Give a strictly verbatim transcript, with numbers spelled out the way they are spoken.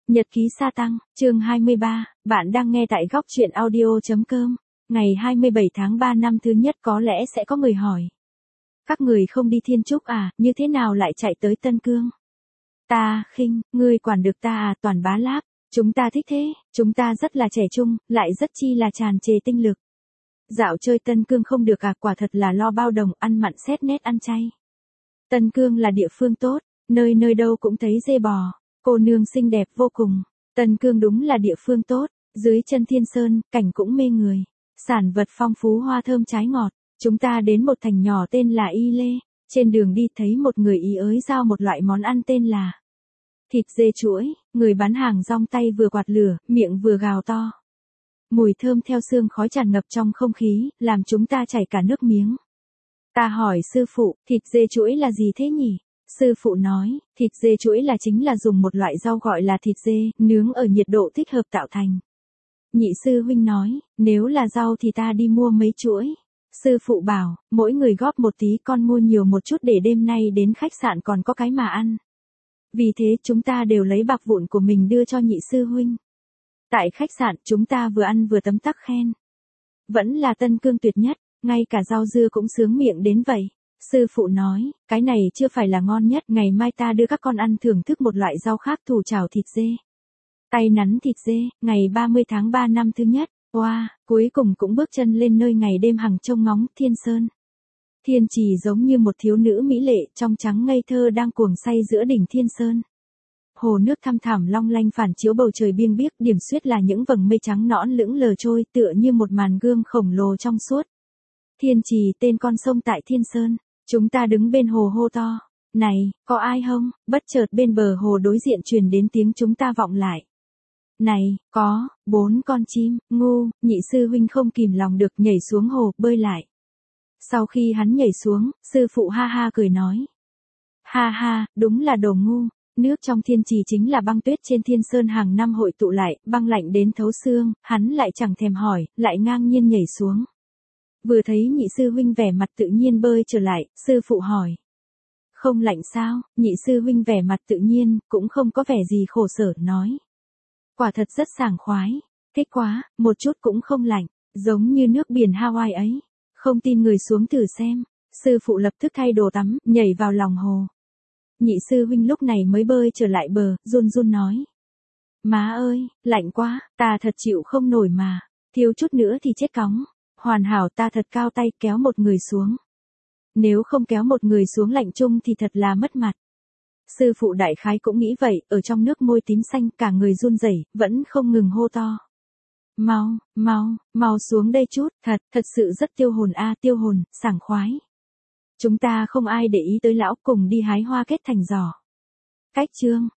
Nhật ký sa tăng, chương hai mươi ba, bạn đang nghe tại góc truyện audio chấm com. Ngày hai mươi bảy tháng ba năm thứ nhất có lẽ sẽ có người hỏi. Các người không đi Thiên Trúc à, như thế nào lại chạy tới Tân Cương? Ta, khinh, ngươi quản được ta à, Toàn Bá Láp. Chúng ta thích thế, chúng ta rất là trẻ trung, lại rất chi là tràn trề tinh lực. Dạo chơi Tân Cương không được à, quả thật là lo bao đồng, ăn mặn xét nét ăn chay. Tân Cương là địa phương tốt, nơi nơi đâu cũng thấy dê bò. Cô nương xinh đẹp vô cùng. Tân Cương đúng là địa phương tốt, dưới chân Thiên Sơn, cảnh cũng mê người. Sản vật phong phú, hoa thơm trái ngọt. Chúng ta đến một thành nhỏ tên là Y Lê. Trên đường đi thấy một người Ý ới giao một loại món ăn tên là thịt dê chuỗi. Người bán hàng rong tay vừa quạt lửa, miệng vừa gào to. Mùi thơm theo sương khói tràn ngập trong không khí, làm chúng ta chảy cả nước miếng. Ta hỏi sư phụ, thịt dê chuỗi là gì thế nhỉ? Sư phụ nói, thịt dê chuỗi là chính là dùng một loại rau gọi là thịt dê, nướng ở nhiệt độ thích hợp tạo thành. Nhị sư huynh nói, nếu là rau thì ta đi mua mấy chuỗi. Sư phụ bảo, mỗi người góp một tí, con mua nhiều một chút để đêm nay đến khách sạn còn có cái mà ăn. Vì thế chúng ta đều lấy bạc vụn của mình đưa cho nhị sư huynh. Tại khách sạn chúng ta vừa ăn vừa tấm tắc khen. Vẫn là Tân Cương tuyệt nhất, ngay cả rau dưa cũng sướng miệng đến vậy. Sư phụ nói, cái này chưa phải là ngon nhất, ngày mai ta đưa các con ăn thưởng thức một loại rau khác, thủ chảo thịt dê. Tay nắn thịt dê, ngày ba mươi tháng ba năm thứ nhất, wow, cuối cùng cũng bước chân lên nơi ngày đêm hằng trông ngóng, Thiên Sơn. Thiên Trì giống như một thiếu nữ mỹ lệ, trong trắng ngây thơ đang cuồng say giữa đỉnh Thiên Sơn. Hồ nước thăm thẳm long lanh phản chiếu bầu trời biêng biếc, điểm xuyết là những vầng mây trắng nõn lững lờ trôi tựa như một màn gương khổng lồ trong suốt. Thiên Trì tên con sông tại Thiên Sơn. Chúng ta đứng bên hồ hô to. Này, có ai không? Bất chợt bên bờ hồ đối diện truyền đến tiếng chúng ta vọng lại. Này, có, bốn con chim, ngu, nhị sư huynh không kìm lòng được nhảy xuống hồ, bơi lại. Sau khi hắn nhảy xuống, sư phụ ha ha cười nói. Ha ha, đúng là đồ ngu, nước trong Thiên Trì chính là băng tuyết trên Thiên Sơn hàng năm hội tụ lại, băng lạnh đến thấu xương, hắn lại chẳng thèm hỏi, lại ngang nhiên nhảy xuống. Vừa thấy nhị sư huynh vẻ mặt tự nhiên bơi trở lại, sư phụ hỏi. Không lạnh sao? Nhị sư huynh vẻ mặt tự nhiên, cũng không có vẻ gì khổ sở, nói. Quả thật rất sảng khoái. Thích quá, một chút cũng không lạnh, giống như nước biển Hawaii ấy. Không tin người xuống thử xem. Sư phụ lập tức thay đồ tắm, nhảy vào lòng hồ. Nhị sư huynh lúc này mới bơi trở lại bờ, run run nói. Má ơi, lạnh quá, ta thật chịu không nổi mà. Thiếu chút nữa thì chết cóng. Hoàn hảo, ta thật cao tay kéo một người xuống. Nếu không kéo một người xuống lạnh chung thì thật là mất mặt. Sư phụ đại khái cũng nghĩ vậy, ở trong nước môi tím xanh cả người run rẩy, vẫn không ngừng hô to. Mau, mau, mau xuống đây chút, thật, thật sự rất tiêu hồn a, tiêu hồn, sảng khoái. Chúng ta không ai để ý tới lão, cùng đi hái hoa kết thành giỏ. Cách chương.